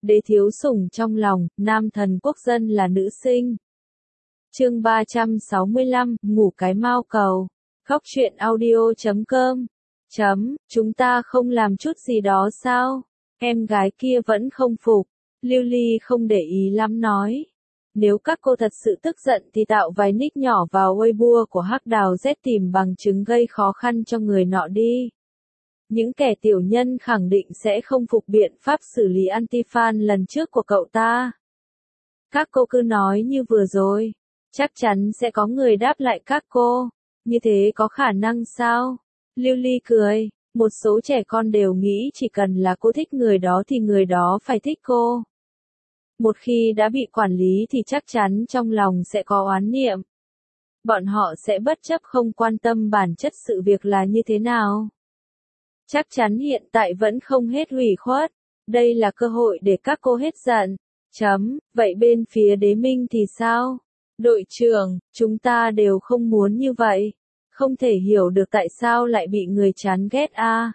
đế thiếu sủng trong lòng, nam thần quốc dân là nữ sinh. Chương 365, ngủ cái mao cầu. Góc truyện audio.com. Chúng ta không làm chút gì đó sao? Em gái kia vẫn không phục. Lưu Ly không để ý lắm nói. Nếu các cô thật sự tức giận thì tạo vài nick nhỏ vào Weibo của Hắc Đào Z tìm bằng chứng gây khó khăn cho người nọ đi. Những kẻ tiểu nhân khẳng định sẽ không phục biện pháp xử lý anti-fan lần trước của cậu ta. Các cô cứ nói như vừa rồi. Chắc chắn sẽ có người đáp lại các cô. Như thế có khả năng sao? Lưu Ly cười. Một số trẻ con đều nghĩ chỉ cần là cô thích người đó thì người đó phải thích cô. Một khi đã bị quản lý thì chắc chắn trong lòng sẽ có oán niệm. Bọn họ sẽ bất chấp không quan tâm bản chất sự việc là như thế nào. Chắc chắn hiện tại vẫn không hết ủy khuất. Đây là cơ hội để các cô hết giận. Vậy bên phía đế minh thì sao? Đội trưởng, chúng ta đều không muốn như vậy. Không thể hiểu được tại sao lại bị người chán ghét à.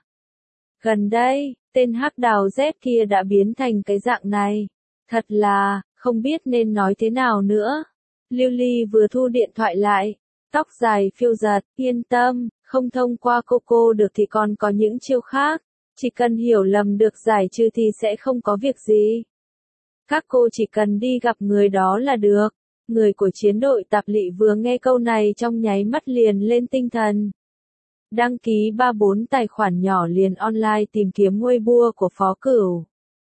Gần đây, tên Hắc Đào Z kia đã biến thành cái dạng này. Thật là, không biết nên nói thế nào nữa. Lưu Ly vừa thu điện thoại lại. Tóc dài phiêu giật, yên tâm, không thông qua cô được thì còn có những chiêu khác. Chỉ cần hiểu lầm được giải trừ thì sẽ không có việc gì. Các cô chỉ cần đi gặp người đó là được. Người của chiến đội Tạp Lị vừa nghe câu này trong nháy mắt liền lên tinh thần. Đăng ký 3-4 tài khoản nhỏ liền online tìm kiếm Weibo của Phó Cửu.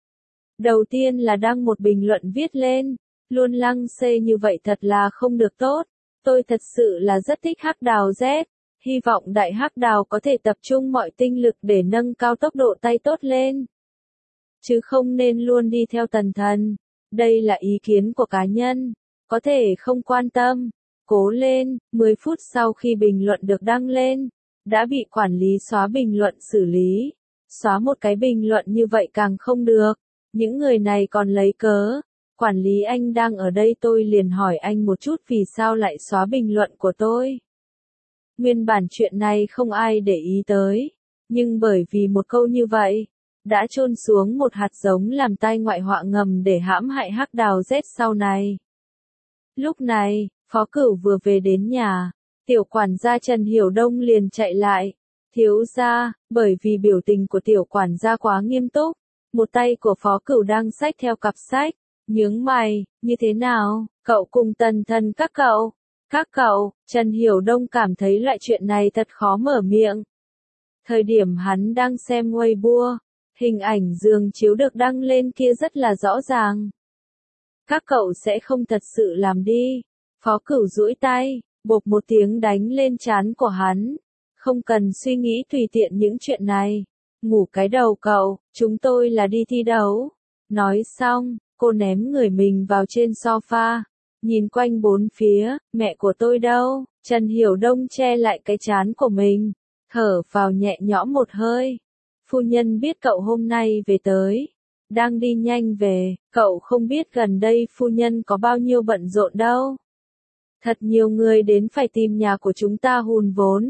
Đầu tiên là đăng một bình luận viết lên. Luôn lăng xê như vậy thật là không được tốt. Tôi thật sự là rất thích Hắc Đào Z. Hy vọng đại Hắc Đào có thể tập trung mọi tinh lực để nâng cao tốc độ tay tốt lên. Chứ không nên luôn đi theo tần thần. Đây là ý kiến của cá nhân. Có thể không quan tâm. Cố lên. 10 phút sau khi bình luận được đăng lên, đã bị quản lý xóa bình luận xử lý. Xóa một cái bình luận như vậy càng không được. Những người này còn lấy cớ. Quản lý anh đang ở đây, tôi liền hỏi anh một chút vì sao lại xóa bình luận của tôi. Nguyên bản chuyện này không ai để ý tới. Nhưng bởi vì một câu như vậy, đã chôn xuống một hạt giống làm tai ngoại họa ngầm để hãm hại Hắc Đào Z sau này. Lúc này, Phó Cửu vừa về đến nhà, tiểu quản gia Trần Hiểu Đông liền chạy lại. Thiếu gia, bởi vì biểu tình của tiểu quản gia quá nghiêm túc, một tay của Phó Cửu đang xách theo cặp sách, nhướng mày, như thế nào, cậu cùng tần thần các cậu, Trần Hiểu Đông cảm thấy loại chuyện này thật khó mở miệng. Thời điểm hắn đang xem Weibo, hình ảnh giường chiếu được đăng lên kia rất là rõ ràng. Các cậu sẽ không thật sự làm đi. Phó Cửu duỗi tay, bộp một tiếng đánh lên trán của hắn. Không cần suy nghĩ tùy tiện những chuyện này. Ngủ cái đầu cậu, chúng tôi là đi thi đấu. Nói xong, cô ném người mình vào trên sofa. Nhìn quanh bốn phía, mẹ của tôi đâu? Trần Hiểu Đông che lại cái trán của mình. Thở vào nhẹ nhõm một hơi. Phu nhân biết cậu hôm nay về tới. Đang đi nhanh về, cậu không biết gần đây phu nhân có bao nhiêu bận rộn đâu. Thật nhiều người đến phải tìm nhà của chúng ta hùn vốn.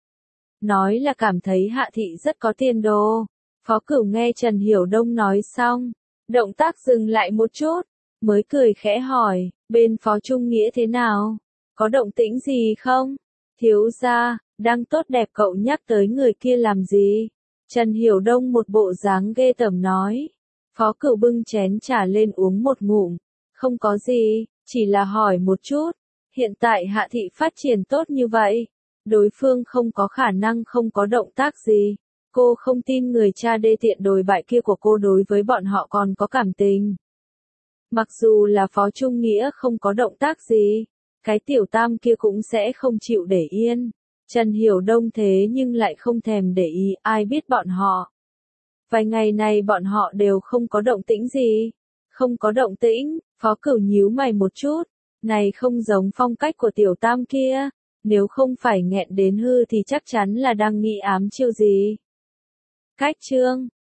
Nói là cảm thấy Hạ Thị rất có tiền đồ. Phó Cửu nghe Trần Hiểu Đông nói xong, động tác dừng lại một chút, mới cười khẽ hỏi, bên Phó Trung Nghĩa thế nào? Có động tĩnh gì không? Thiếu gia, đang tốt đẹp, cậu nhắc tới người kia làm gì? Trần Hiểu Đông một bộ dáng ghê tởm nói. Phó Cửu bưng chén trà lên uống một ngụm. Không có gì, chỉ là hỏi một chút. Hiện tại Hạ Thị phát triển tốt như vậy. Đối phương không có khả năng không có động tác gì. Cô không tin người cha đê tiện đồi bại kia của cô đối với bọn họ còn có cảm tình. Mặc dù là Phó Trung Nghĩa không có động tác gì, cái tiểu tam kia cũng sẽ không chịu để yên. Trần Hiểu Đông thế nhưng lại không thèm để ý, ai biết bọn họ. Vài ngày này bọn họ đều không có động tĩnh gì. Không có động tĩnh, Phó Cửu nhíu mày một chút. Này không giống phong cách của tiểu tam kia. Nếu không phải nghẹn đến hư thì chắc chắn là đang nghĩ ám chiêu gì. Cách chương